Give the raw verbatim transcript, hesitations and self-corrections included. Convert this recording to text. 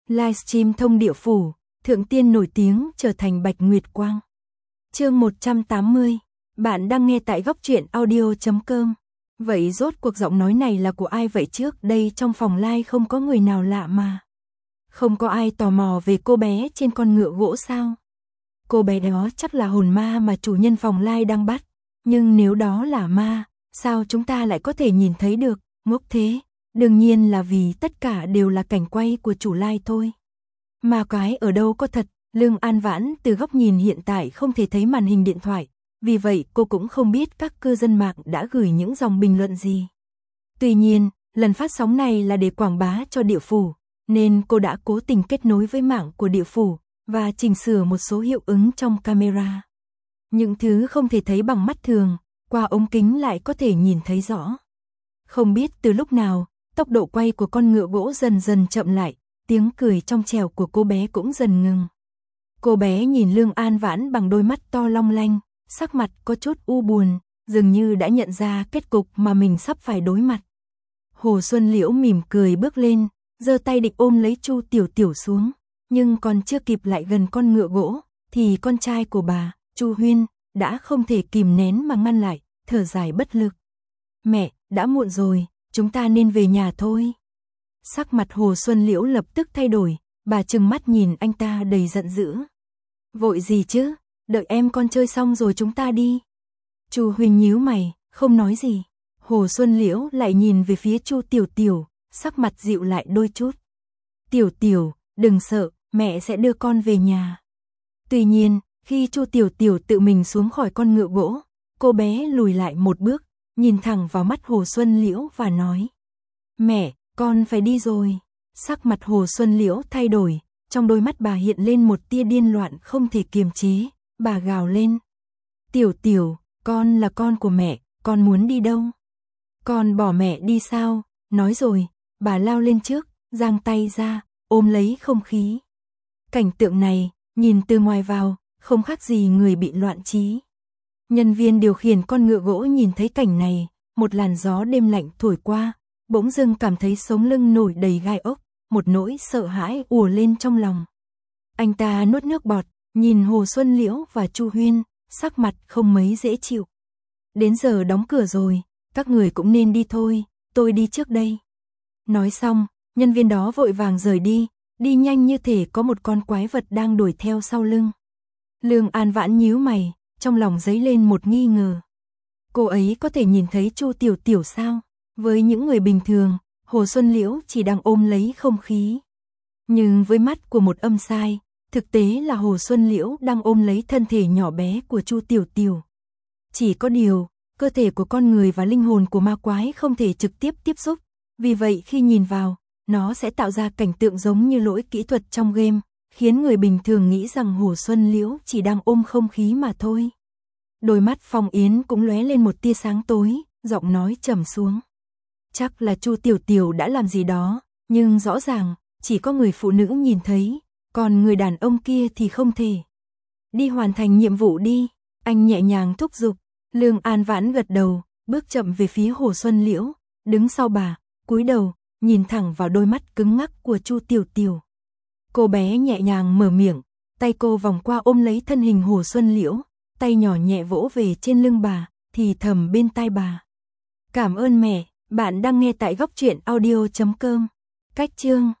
Livestream thông địa phủ, thượng tiên nổi tiếng trở thành Bạch Nguyệt Quang. Chương một trăm tám mươi. Bạn đang nghe tại góc truyện audio chấm com. Vậy rốt cuộc giọng nói này là của ai vậy? Trước đây trong phòng live không có người nào lạ mà. Không có ai tò mò về cô bé trên con ngựa gỗ sao? Cô bé đó chắc là hồn ma mà chủ nhân phòng live đang bắt. Nhưng nếu đó là ma, sao chúng ta lại có thể nhìn thấy được? Ngốc thế. Đương nhiên là vì tất cả đều là cảnh quay của chủ live thôi. Mà cái ở đâu có thật, Lương An Vãn từ góc nhìn hiện tại không thể thấy màn hình điện thoại. Vì vậy cô cũng không biết các cư dân mạng đã gửi những dòng bình luận gì. Tuy nhiên, lần phát sóng này là để quảng bá cho địa phủ, nên cô đã cố tình kết nối với mạng của địa phủ và chỉnh sửa một số hiệu ứng trong camera. Những thứ không thể thấy bằng mắt thường, qua ống kính lại có thể nhìn thấy rõ. Không biết từ lúc nào, tốc độ quay của con ngựa gỗ dần dần chậm lại, tiếng cười trong trẻo của cô bé cũng dần ngừng. Cô bé nhìn Lương An Vãn bằng đôi mắt to long lanh, sắc mặt có chút u buồn, dường như đã nhận ra kết cục mà mình sắp phải đối mặt. Hồ Xuân Liễu mỉm cười bước lên, giơ tay định ôm lấy Chu Tiểu Tiểu xuống, nhưng còn chưa kịp lại gần con ngựa gỗ, thì con trai của bà, Chu Huyên, đã không thể kìm nén mà ngăn lại, thở dài bất lực. Mẹ, đã muộn rồi, chúng ta nên về nhà thôi. Sắc mặt Hồ Xuân Liễu lập tức thay đổi, bà trừng mắt nhìn anh ta đầy giận dữ. Vội gì chứ, đợi em con chơi xong rồi chúng ta đi. Chu Huyên nhíu mày, không nói gì. Hồ Xuân Liễu lại nhìn về phía Chu Tiểu Tiểu, sắc mặt dịu lại đôi chút. Tiểu Tiểu, đừng sợ, mẹ sẽ đưa con về nhà. Tuy nhiên, khi Chu Tiểu Tiểu tự mình xuống khỏi con ngựa gỗ, cô bé lùi lại một bước, nhìn thẳng vào mắt Hồ Xuân Liễu và nói. Mẹ, con phải đi rồi. Sắc mặt Hồ Xuân Liễu thay đổi, trong đôi mắt bà hiện lên một tia điên loạn không thể kiềm chế, bà gào lên. Tiểu Tiểu, con là con của mẹ, con muốn đi đâu? Con bỏ mẹ đi sao? Nói rồi, bà lao lên trước, giang tay ra, ôm lấy không khí. Cảnh tượng này, nhìn từ ngoài vào, không khác gì người bị loạn trí. Nhân viên điều khiển con ngựa gỗ nhìn thấy cảnh này, một làn gió đêm lạnh thổi qua, bỗng dưng cảm thấy sống lưng nổi đầy gai ốc, một nỗi sợ hãi ùa lên trong lòng. Anh ta nuốt nước bọt, nhìn Hồ Xuân Liễu và Chu Huyên, sắc mặt không mấy dễ chịu. Đến giờ đóng cửa rồi, các người cũng nên đi thôi, tôi đi trước đây. Nói xong, nhân viên đó vội vàng rời đi, đi nhanh như thể có một con quái vật đang đuổi theo sau lưng. Lương An Vãn nhíu mày, trong lòng dấy lên một nghi ngờ. Cô ấy có thể nhìn thấy Chu Tiểu Tiểu sao? Với những người bình thường, Hồ Xuân Liễu chỉ đang ôm lấy không khí. Nhưng với mắt của một âm sai, thực tế là Hồ Xuân Liễu đang ôm lấy thân thể nhỏ bé của Chu Tiểu Tiểu. Chỉ có điều, cơ thể của con người và linh hồn của ma quái không thể trực tiếp tiếp xúc, vì vậy khi nhìn vào, nó sẽ tạo ra cảnh tượng giống như lỗi kỹ thuật trong game, khiến người bình thường nghĩ rằng Hồ Xuân Liễu chỉ đang ôm không khí mà thôi. Đôi mắt Phong Yến cũng lóe lên một tia sáng tối, giọng nói trầm xuống. Chắc là Chu Tiểu Tiểu đã làm gì đó, nhưng rõ ràng, chỉ có người phụ nữ nhìn thấy, còn người đàn ông kia thì không thể. Đi hoàn thành nhiệm vụ đi, anh nhẹ nhàng thúc giục. Lương An Vãn gật đầu, bước chậm về phía Hồ Xuân Liễu, đứng sau bà, cúi đầu, nhìn thẳng vào đôi mắt cứng ngắc của Chu Tiểu Tiểu. Cô bé nhẹ nhàng mở miệng, tay cô vòng qua ôm lấy thân hình Hồ Xuân Liễu, tay nhỏ nhẹ vỗ về trên lưng bà, thì thầm bên tai bà. Cảm ơn mẹ, bạn đang nghe tại góc truyện audio chấm com. Cách chương